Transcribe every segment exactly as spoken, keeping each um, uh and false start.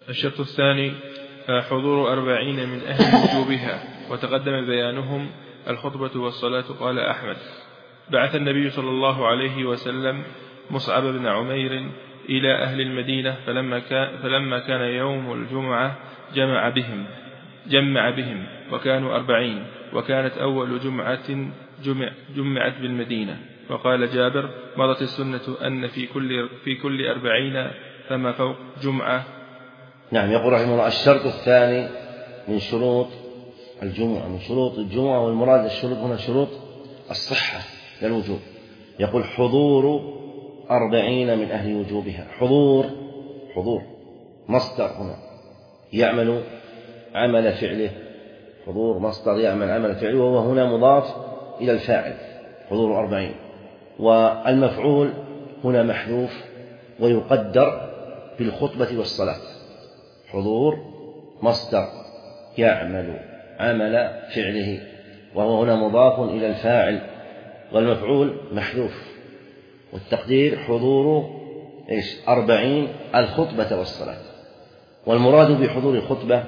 الشرط الثاني حضور أربعين من أهل وجوبها، وتقدم بيانهم الخطبة والصلاة. قال أحمد: بعث النبي صلى الله عليه وسلم مصعب بن عمير إلى أهل المدينة، فلما كان, فلما كان يوم الجمعة جمع بهم جمع بهم وكانوا أربعين، وكانت أول جمعة جمع جمعت بالمدينة. وقال جابر: مضت السنة أن في كل, في كل أربعين فما فوق جمعة. نعم. يقول رحمه الله: الشرط الثاني من شروط الجمعة من شروط الجمعة، والمراد الشروط هنا شروط الصحة للوجوب. يقول: حضور أربعين من أهل وجوبها. حضور حضور مصدر هنا يعمل عمل فعله. حضور مصدر يعمل عمل فعله، وهو هنا مضاف إلى الفاعل. حضور أربعين، والمفعول هنا محذوف ويقدر بالخطبة والصلاة. حضور مصدر يعمل عمل فعله، وهو هنا مضاف إلى الفاعل، والمفعول محذوف، والتقدير حضور إيش أربعين الخطبة والصلاة. والمراد بحضور الخطبة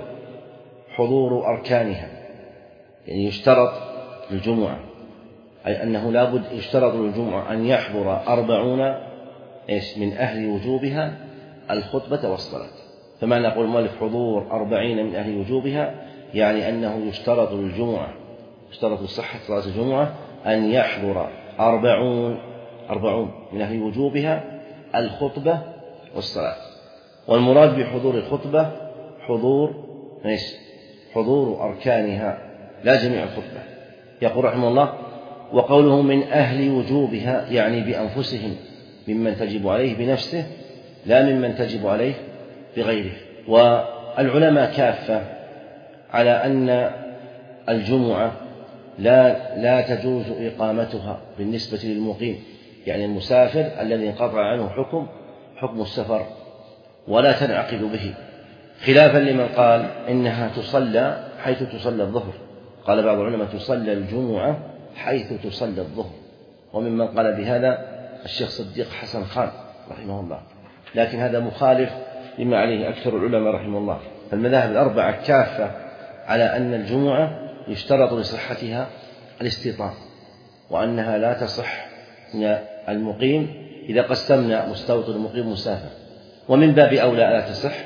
حضور أركانها، يعني يشترط للجمعة، أي أنه لا بد يشترط للجمعة أن يحضر أربعون إيش من أهل وجوبها الخطبة والصلاة. فما نقول المؤلف حضور أربعين من أهل وجوبها، يعني أنه يشترط للجمعة يشترط لصحة صلاة الجمعة أن يحضر أربعون أربعون من أهل وجوبها الخطبة والصلاة. والمراد بحضور الخطبة حضور إيش حضور أركانها لا جميع الخطبة. يقول رحمه الله: وقوله من أهل وجوبها يعني بأنفسهم، ممن تجب عليه بنفسه لا ممن تجب عليه بغيره. والعلماء كافة على أن الجمعة لا لا تجوز إقامتها بالنسبة للمقيم، يعني المسافر الذي انقطع عنه حكم حكم السفر ولا تنعقد به، خلافا لمن قال إنها تصلى حيث تصلى الظهر. قال بعض العلماء: تصلى الجمعة حيث تصلى الظهر. وممن قال بهذا الشيخ صديق حسن خان رحمه الله، لكن هذا مخالف لما عليه أكثر العلماء رحمه الله. فالمذاهب الأربعة كافة على أن الجمعة يشترط لصحتها الاستيطان، وأنها لا تصح من المقيم إذا قسمنا مستوطن مقيم مسافر، ومن باب أولى لا تصح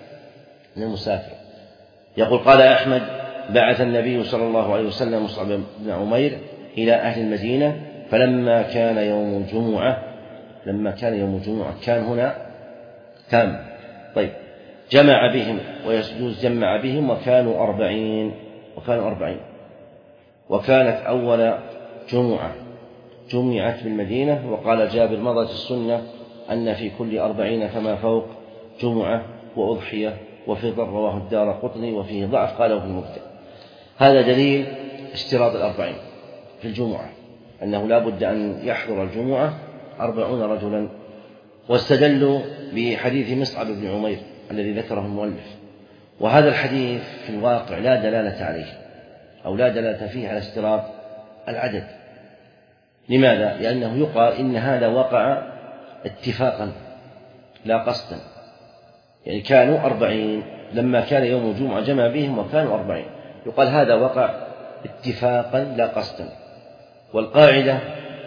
من المسافر. يقول: قال أحمد: بعث النبي صلى الله عليه وسلم مصعب بن عمير إلى أهل المدينة، فلما كان يوم الجمعة لما كان يوم الجمعة كان هنا تام. طيب، جمع بهم، ويجوز جمع بهم، وكانوا أربعين وكانوا أربعين وكانت أول جمعة جمعت بالمدينة. وقال جابر: مضت السنة أن في كل أربعين فما فوق جمعة وأضحية وفطر. رواه الدارقطني وفيه ضعف، قاله في المبتدأ. هذا دليل اشتراط الأربعين في الجمعة، أنه لا بد أن يحضر الجمعة أربعون رجلا. واستدلوا بحديث مصعب بن عمير الذي ذكره المؤلف، وهذا الحديث في الواقع لا دلالة عليه، أو لا دلالة فيه على اشتراط العدد. لماذا؟ لأنه يقال إن هذا وقع اتفاقا لا قصدا، يعني كانوا أربعين لما كان يوم الجمعة جمع بهم وكانوا أربعين، يقال هذا وقع اتفاقا لا قصدا. والقاعدة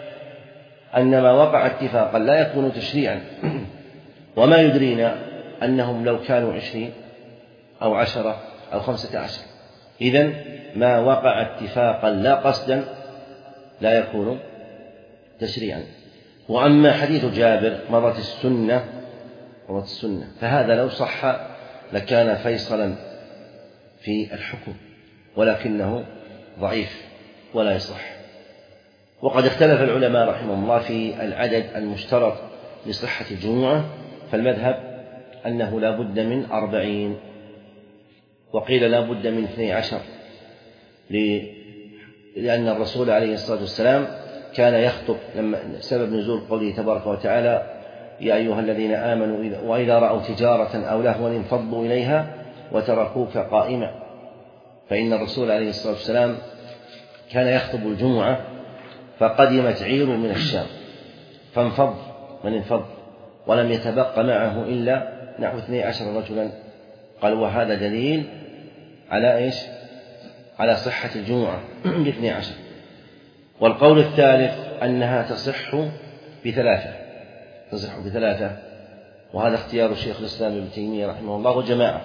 أن ما وقع اتفاقا لا يكون تشريعا، وما يدرينا أنهم لو كانوا عشرين أو عشرة أو خمسة عشر. إذن ما وقع اتفاقا لا قصدا لا يكون تشريعا. وأما حديث جابر: مضت السنة مضت السنة فهذا لو صح لكان فيصلا في الحكم، ولكنه ضعيف ولا يصح. وقد اختلف العلماء رحمهم الله في العدد المشترط لصحة الجمعة، فالمذهب أنه لا بد من أربعين، وقيل لا بد من اثني عشر، لأن الرسول عليه الصلاة والسلام كان يخطب لما سبب نزول قوله تبارك وتعالى: يا أيها الذين آمنوا وإذا رأوا تجارة أو لهوا انفضوا إليها وتركوك قائما. فإن الرسول عليه الصلاة والسلام كان يخطب الجمعة فقدمت عير من الشام فانفض من انفض، ولم يتبق معه إلا نحو اثني عشر رجلا قال وهذا دليل على إيش؟ على صحة الجمعة باثني عشر. والقول الثالث أنها تصح بثلاثة، تصح بثلاثة، وهذا اختيار الشيخ الإسلام ابن تيمية رحمه الله وجماعة.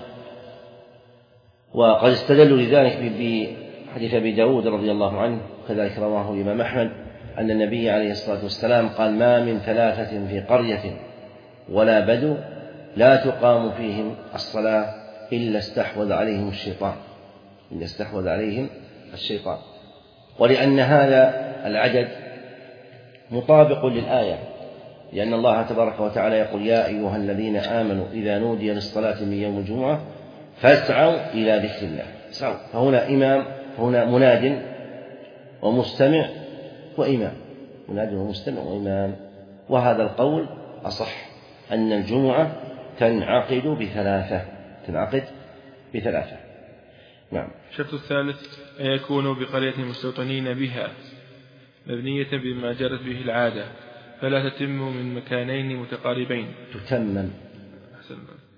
وقد استدلوا لذلك بحديث أبي داود رضي الله عنه، كذلك رواه الإمام أحمد، أن النبي عليه الصلاة والسلام قال ما من ثلاثة في قرية ولا بدو لا تقام فيهم الصلاة إلا استحوذ عليهم الشيطان، إلا استحوذ عليهم الشيطان. ولأن هذا العدد مطابق للآية، لأن الله تبارك وتعالى يقول يا أيها الذين آمنوا إذا نودي للصلاة من يوم الجمعة فاسعوا إلى ذكر الله. اسعوا، فهنا إمام، هنا مناد ومستمع وإمام، مناد ومستمع وإمام. وهذا القول أصح، أن الجمعة تنعقد بثلاثة، تنعقد بثلاثة. نعم. الشرط الثالث أن يكونوا بقرية مستوطنين بها مبنية بما جرت به العادة، فلا تتم من مكانين متقاربين. تتمم. أحسن.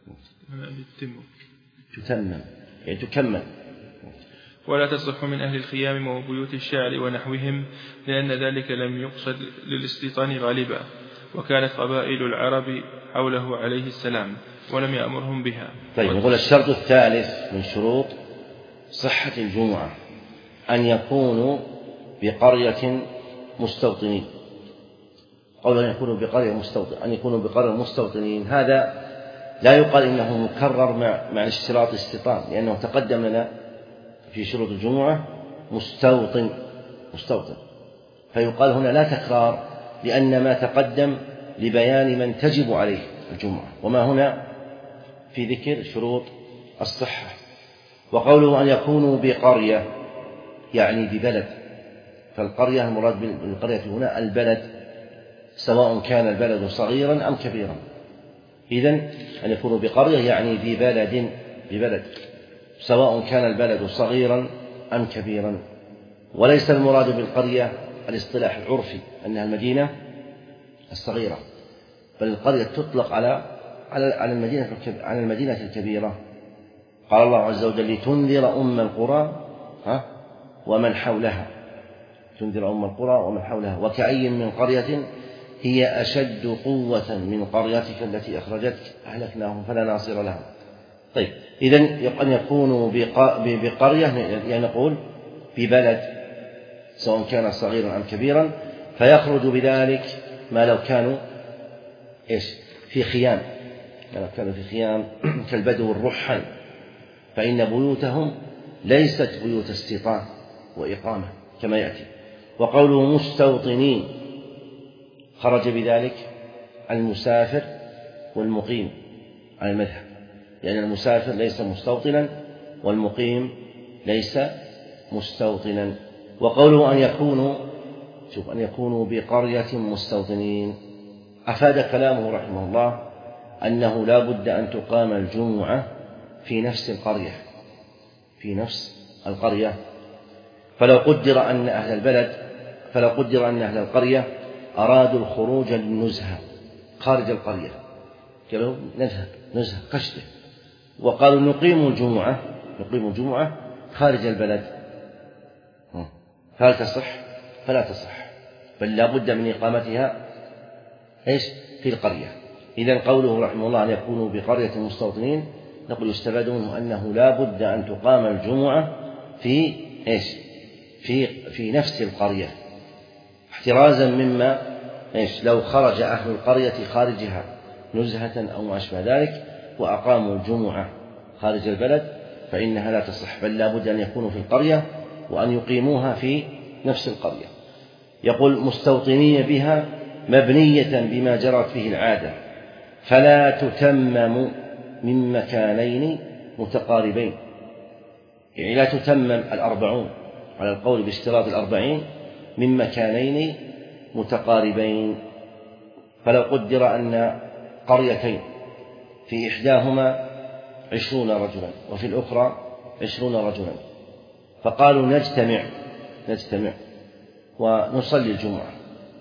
تتم. تتمم يعني تكمل. ولا تصح من أهل الخيام وبيوت الشعر ونحوهم، لأن ذلك لم يقصد للاستيطان غالبا، وكانت قبائل العرب حوله عليه السلام ولم يأمرهم بها. طيب، نقول الشرط الثالث من شروط صحة الجمعة أن يكونوا بقرية مستوطنين. قول أن يكونوا بقرية مستوطن أن يكونوا بقرية مستوطنين، هذا لا يقال إنه مكرر مع مع اشتراط الاستيطان، لأنه تقدم لنا في شروط الجمعة مستوطن مستوطن، فيقال هنا لا تكرار، لأن ما تقدم لبيان من تجب عليه الجمعة، وما هنا في ذكر شروط الصحة. وقوله أن يكونوا بقرية يعني ببلد، فالقرية المراد بالقرية هنا البلد، سواء كان البلد صغيرا أم كبيرا. إذن أن يكونوا بقرية يعني ببلد، ببلد سواء كان البلد صغيرا أم كبيرا. وليس المراد بالقرية الاصطلاح العرفي أنها المدينة الصغيرة، بل القرية تطلق على على المدينة على المدينة الكبيرة. قال الله عز وجل لتنذر أم القرى ها ومن حولها، تنذر أم القرى ومن حولها وكأي من قرية هي أشد قوة من قريتك التي أخرجتك أهلكناهم فلا ناصر لهم. طيب، إذن أن يكونوا بقرية يعني نقول ببلد سواء كان صغيرا أم كبيرا، فيخرج بذلك ما لو كانوا إيش في خيام، يعني كانوا في خيام كالبدو الرحل، فإن بيوتهم ليست بيوت استيطان وإقامة كما يأتي. وقوله مستوطنين خرج بذلك المسافر والمقيم على المذهب، لأن يعني المسافر ليس مستوطنا والمقيم ليس مستوطنا. وقوله أن يكونوا شوف أن يكونوا بقرية مستوطنين، أفاد كلامه رحمه الله أنه لا بد أن تقام الجمعة في نفس القرية، في نفس القرية. فلو قدر أن أهل البلد فلو قدر أن أهل القرية أرادوا الخروج للنزهة خارج القرية، قالوا نذهب نزهة قشته، وقالوا نقيم الجمعة نقيم الجمعة خارج البلد، فهل تصح؟ فلا تصح، بل لا بد من إقامتها إيش في القرية. إذن قوله رحمه الله أن يكونوا بقرية مستوطنين، نقول يستفاد منه أنه لا بد أن تقام الجمعة في إيش في في نفس القرية، احترازا مما إيش لو خرج أهل القرية خارجها نزهة أو ما أشبه ذلك وأقاموا الجمعة خارج البلد فإنها لا تصح، بل لا بد أن يكونوا في القرية وأن يقيموها في نفس القرية. يقول مستوطنين بها مبنية بما جرت به العادة، فلا تتمم من مكانين متقاربين، يعني لا تتمم الأربعون على القول باشتراط الأربعين من مكانين متقاربين. فلو قدر أن قريتين في إحداهما عشرون رجلا وفي الأخرى عشرون رجلا، فقالوا نجتمع نجتمع ونصلي الجمعة،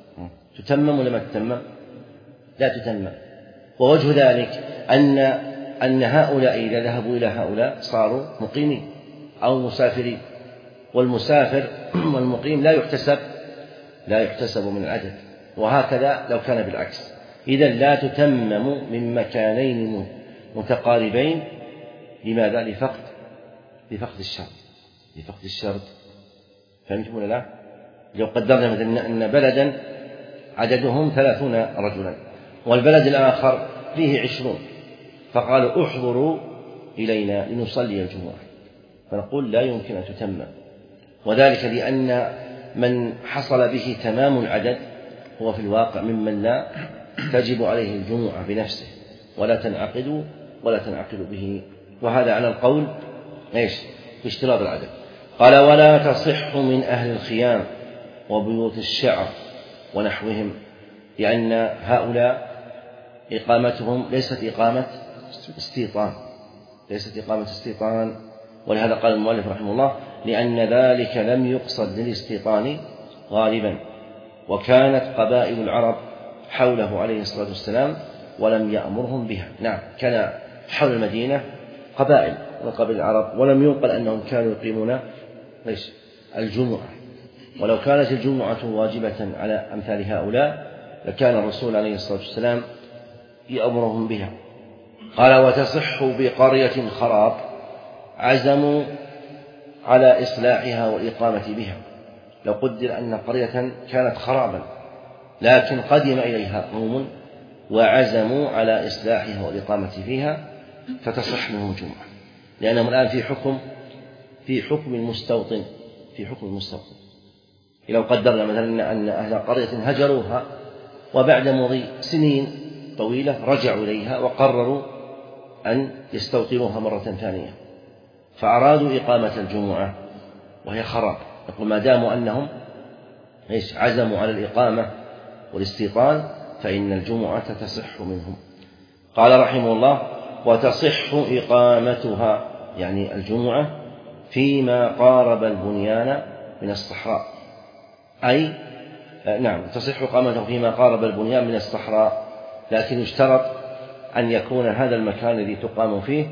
تتمم ولا ما تتمم؟ لا تتمم. ووجه ذلك أن أن هؤلاء إذا ذهبوا إلى هؤلاء صاروا مقيمين أو مسافرين، والمسافر والمقيم لا يحتسب لا يحتسب من العدد. وهكذا لو كان بالعكس، إذا لا تتمم من مكانين متقاربين. لماذا؟ لفقد لفقد الشرط لفقد الشرط فهمتم ولا لا؟ لو قدرنا مثلا أن بلدا عددهم ثلاثون رجلا والبلد الآخر فيه عشرون، فقالوا احضروا إلينا لنصلي الجمعة، فنقول لا يمكن أن تتمم، وذلك لأن من حصل به تمام العدد هو في الواقع ممن لا تجب عليه الجمعة بنفسه ولا تنعقد ولا تنعقد به، وهذا على القول ايش؟ باشتراط العدد. قال ولا تصح من أهل الخيام وبيوت الشعر ونحوهم، لأن هؤلاء إقامتهم ليست إقامة استيطان ليست إقامة استيطان ولهذا قال المؤلف رحمه الله لأن ذلك لم يقصد للاستيطان غالبا، وكانت قبائل العرب حوله عليه الصلاة والسلام ولم يأمرهم بها. نعم، كان حول المدينة قبائل وقبائل العرب ولم ينقل أنهم كانوا يقيمون ليش الجمعة، ولو كانت الجمعة واجبة على أمثال هؤلاء لكان الرسول عليه الصلاة والسلام يأمرهم بها. قال وتصح بقرية خراب عزموا على إصلاحها والإقامة بها. لو قدر أن قرية كانت خرابا لكن قدم إليها قوم وعزموا على إصلاحها والإقامة فيها فتصح منهم جمعة، لأنهم الآن في حكم في حكم المستوطن في حكم المستوطن لو قدرنا مثلا أن أهل قرية هجروها وبعد مضي سنين طويلة رجعوا إليها وقرروا أن يستوطنوها مرة ثانية فأرادوا إقامة الجمعة وهي خراب، يقول ما داموا أنهم إيش عزموا على الإقامة والاستيطان فإن الجمعة تصح منهم. قال رحمه الله وتصح إقامتها يعني الجمعة فيما قارب البنيان من الصحراء، أي نعم تصح إقامته فيما قارب البنيان من الصحراء، لكن يشترط أن يكون هذا المكان الذي تقام فيه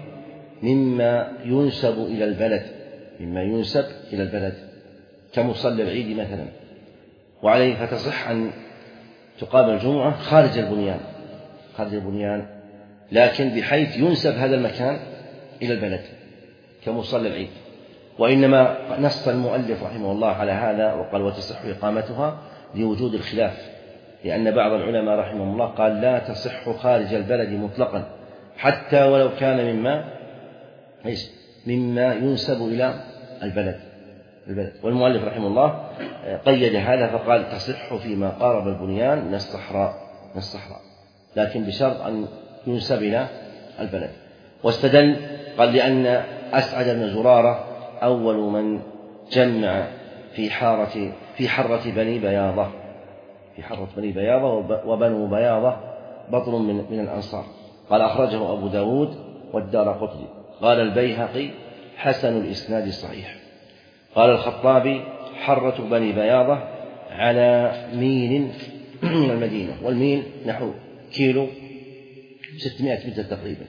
مما ينسب إلى البلد مما ينسب إلى البلد كمصلى العيد مثلا، وعليه فتصح أن تقام الجمعة خارج البنيان خارج البنيان لكن بحيث ينسب هذا المكان إلى البلد كمصلى العيد. وإنما نص المؤلف رحمه الله على هذا وقال وتصح إقامتها لوجود الخلاف، لأن بعض العلماء رحمه الله قال لا تصح خارج البلد مطلقا حتى ولو كان مما إيش مما ينسب إلى البلد البلد والمؤلف رحمه الله قيد هذا فقال تصح فيما قارب البنيان من الصحراء من الصحراء لكن بشرط أن ينسب إلى البلد. واستدل قال لأن أسعد بن زرارة أول من جمع في حارة في حرة بني بياضة في حرة بني بياضة وبنو بياضة بطن من من الأنصار. قال أخرجه أبو داود والدارقطني. قال البيهقي حسن الإسناد الصحيح. قال الخطابي حرة بني بياضة على ميل من المدينة، والميل نحو كيلو ستمائة متر تقريبا.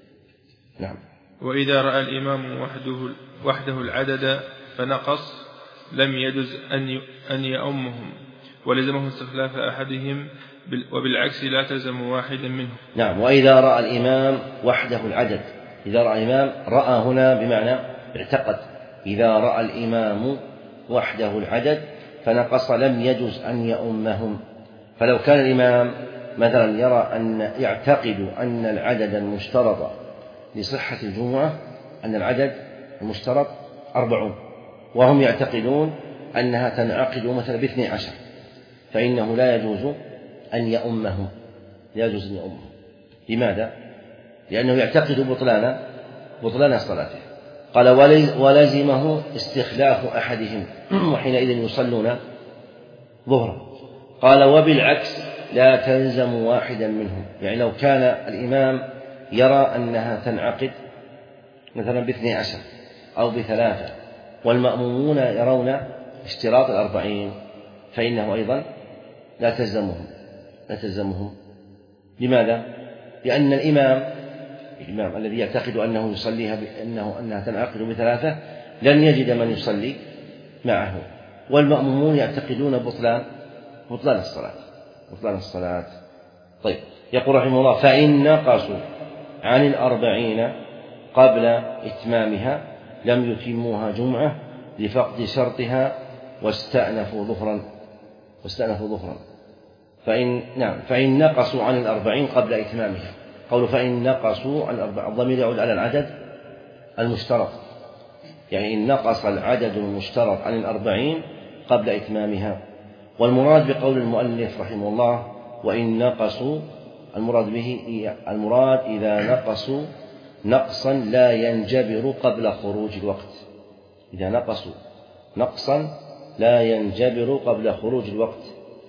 نعم. وإذا رأى الإمام وحده وحده العدد فنقص لم يجز أن أن يؤمهم ولزمه استخلاف أحدهم وبالعكس لا تلزم واحدا منهم. نعم. وإذا رأى الإمام وحده العدد، إذا رأى الإمام رأى هنا بمعنى اعتقد، إذا رأى الإمام وحده العدد فنقص لم يجز أن يؤمهم. فلو كان الإمام مثلا يرى أن يعتقد أن العدد المشترط لصحة الجمعة أن العدد المشترط أربعون وهم يعتقدون أنها تنعقد مثلا باثني عشر فإنه لا يجوز أن يؤمهم لا يجوز أن يؤمهم. لماذا؟ لأنه يعتقد بطلان بطلان صلاته. قال ولزمه استخلاف أحدهم وحينئذ يصلون ظهرا. قال وبالعكس لا تلزم واحدا منهم، يعني لو كان الإمام يرى أنها تنعقد مثلا باثني عشر أو بثلاثة والمأمومون يرون اشتراط الأربعين فإنه أيضا لا تلزمهم لا تلزمهم. لماذا؟ لأن الإمام الإمام الذي يعتقد أنه يصليها بأنه أنها تنعقد بثلاثة لن يجد من يصلي معه، والمأمومون يعتقدون بطلان بطلان الصلاة بطلان الصلاة. طيب، يقول رحمه الله: فإن نقصوا عن الأربعين قبل إتمامها لم يتموها جمعة لفقد شرطها واستأنفوا ظهرا واستأنفوا ظهرا فإن نعم فإن نقصوا عن الأربعين قبل إتمامها. قول فإن نقصوا عن الأربعين، الضمير يعود على العدد المشترط، يعني إن نقص العدد المشترط عن الأربعين قبل إتمامها. والمراد بقول المؤلف رحمه الله وإن نقصوا، المراد به المراد إذا نقصوا نقصا لا ينجبر قبل خروج الوقت، إذا نقصوا نقصا لا ينجبر قبل خروج الوقت.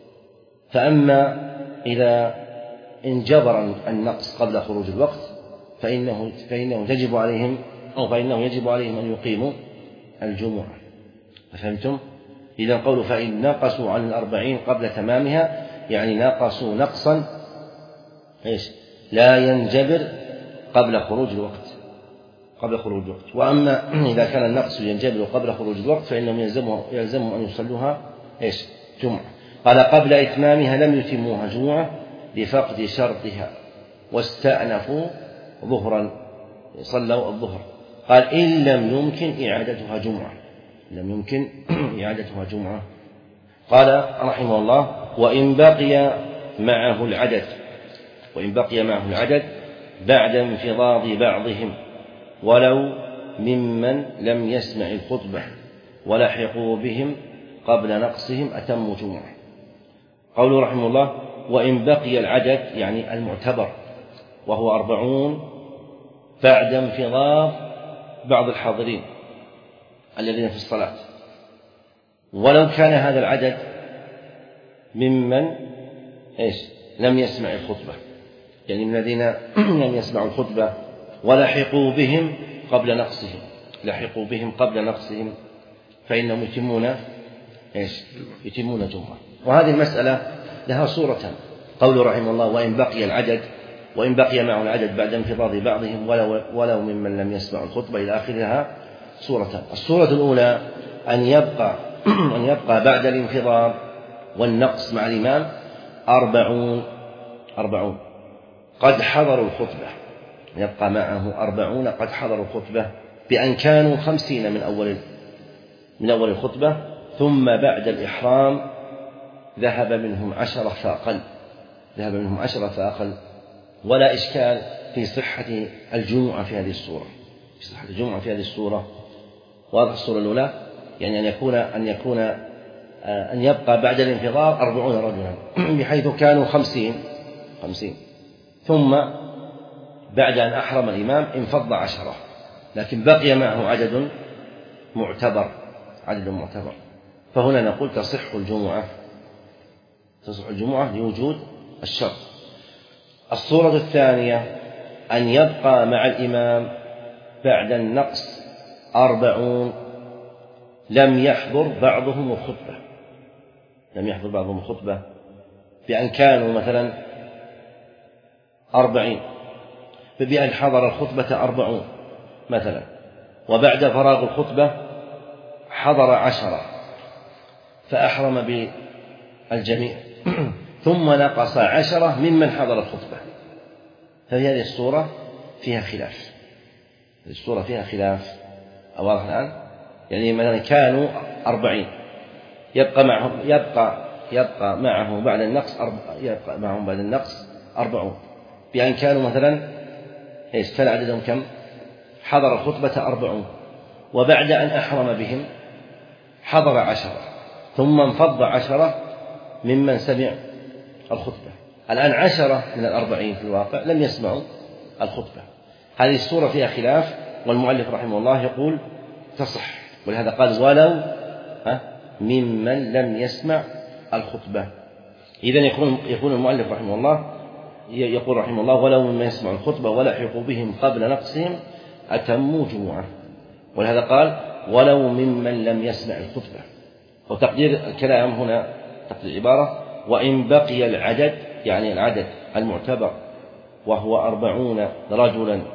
فأما إذا انجبر النقص قبل خروج الوقت فإنه فإنه تجب عليهم أو فإنه يجب عليهم أن يقيموا الجمعة. فهمتم؟ إذا قول فإن نقصوا عن الأربعين قبل تمامها يعني نقصوا نقصا إيش لا ينجبر قبل خروج الوقت قبل خروج الوقت. وأما إذا كان النقص ينجبر قبل خروج الوقت فإنهم يلزمهم يلزمهم أن يصلوها إيش جمعة. قال قبل إتمامها لم يتموها جمعة لفقد شرطها واستأنفوا ظهرا، صلوا الظهر. قال إن لم يمكن إعادتها جمعة، لم يمكن إعادتها جمعة. قال رحمه الله وإن بقي معه العدد وإن بقي معه العدد بعد انفضاض بعضهم ولو ممن لم يسمع الخطبة ولحقوا بهم قبل نقصهم أتموا جمعة. قوله رحمه الله وإن بقي العدد يعني المعتبر وهو أربعون بعد انفضاض بعض الحاضرين الذين في الصلاة، ولو كان هذا العدد ممن إيش لم يسمع الخطبة، يعني من الذين لم يسمعوا الخطبة ولحقوا بهم قبل نقصهم لحقوا بهم قبل نقصهم فإنهم يتمون إيش يتمون جمعة. وهذه المسألة لها صورتان. قول رحمه الله وإن بقي العدد وإن بقي معه العدد بعد انفضاض بعضهم ولو, ولو ممن لم يسمع الخطبة إلى آخرها صورتان. الصورة الأولى أن يبقى أن يبقى بعد الانفضاض والنقص مع الإمام أربعون أربعون قد حضروا الخطبة، يبقى معه أربعون قد حضروا الخطبة بأن كانوا خمسين من أول من أول الخطبة، ثم بعد الإحرام ذهب منهم عشرة فأقل ذهب منهم عشرة فأقل ولا إشكال في صحة الجمعة في هذه الصورة في صحة الجمعة في هذه الصورة. واضح؟ الصورة الأولى يعني أن يكون أن يكون أن يبقى بعد الانفضاض أربعون رجلا بحيث كانوا خمسين خمسين ثم بعد أن أحرم الإمام انفض عشرة، لكن بقي معه عدد معتبر عدد معتبر فهنا نقول تصح الجمعة تصح الجمعة لوجود الشرط. الصورة الثانية أن يبقى مع الإمام بعد النقص أربعون لم يحضر بعضهم الخطبة لم يحضر بعضهم الخطبة بأن كانوا مثلا أربعين بأن حضر الخطبة أربعون مثلا، وبعد فراغ الخطبة حضر عشرة فأحرم بالجميع ثم نقص عشرة ممن حضر الخطبة، ففي هذه الصورة فيها خلاف هذه الصورة فيها خلاف. واضح الآن؟ يعني مثلا كانوا أربعين يبقى معهم يبقى يبقى معه بعد النقص أرب... يبقى معهم بعد النقص أربعون بأن كانوا مثلا إيش كان عددهم كم؟ حضر الخطبة أربعون وبعد أن أحرم بهم حضر عشرة ثم انفض عشرة ممن سمع الخطبة. الآن عشرة من الأربعين في الواقع لم يسمعوا الخطبة. هذه الصورة فيها خلاف، والمؤلف رحمه الله يقول تصح، ولهذا قال ولو ممن لم يسمع الخطبة. إذن يكون يكون المؤلف رحمه الله يقول رحمه الله ولو ممن يسمع الخطبة ولحقوا بهم قبل نقصهم أتموا جمعة، ولهذا قال ولو ممن لم يسمع الخطبة. وتقدير الكلام هنا تقدير العبارة وإن بقي العدد يعني العدد المعتبر وهو أربعون رجلا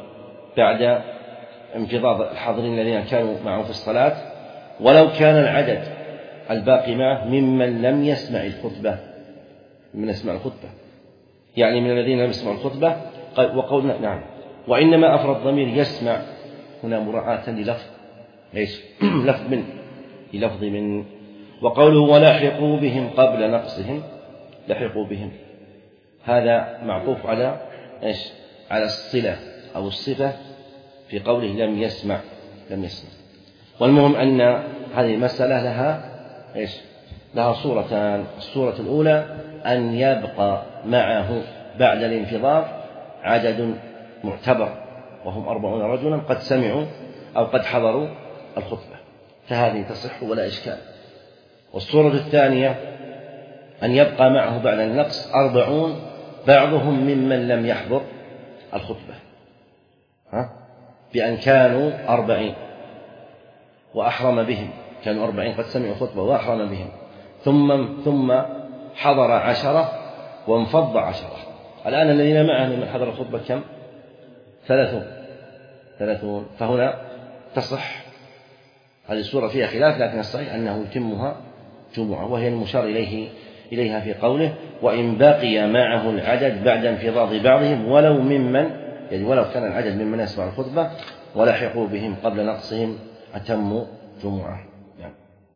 بعد انفضاض الحاضرين الذين كانوا معه في الصلاة، ولو كان العدد الباقي معه ممن لم يسمع الخطبة، من يسمع الخطبة يعني من الذين لم يسمعوا الخطبة. وقولنا نعم، وإنما أفرد الضمير يسمع هنا مراعاة للفظ إيش لفظ من للفظ من. وقوله ولاحقوا بهم قبل نقصهم، لحقوا بهم هذا معطوف على إيش على الصلة أو الصفة في قوله لم يسمع لم يسمع. والمهم أن هذه المسألة لها إيش لها صورتان. الصورة الأولى أن يبقى معه بعد الانفضاض عدد معتبر وهم أربعون رجلا قد سمعوا أو قد حضروا الخطبة، فهذه تصح ولا إشكال. والصورة الثانية أن يبقى معه بعد النقص أربعون بعضهم ممن لم يحضر الخطبة، ها؟ بأن كانوا أربعين وأحرم بهم، كانوا أربعين قد سمعوا الخطبة وأحرم بهم، ثم ثم حضر عشرة وانفض عشرة. الآن الذين معه من حضر الخطبة كم؟ ثلاثون ثلاثون فهنا تصح. هذه السورة فيها خلاف، لكن الصحيح أنه يتمها جمعة، وهي المشار إليه إليها في قوله وإن بقي معه العدد بعد انفضاض بعضهم ولو ممن، يعني ولو كان العدد ممن يسمع الخطبة ولحقوا بهم قبل نقصهم أتموا جمعة.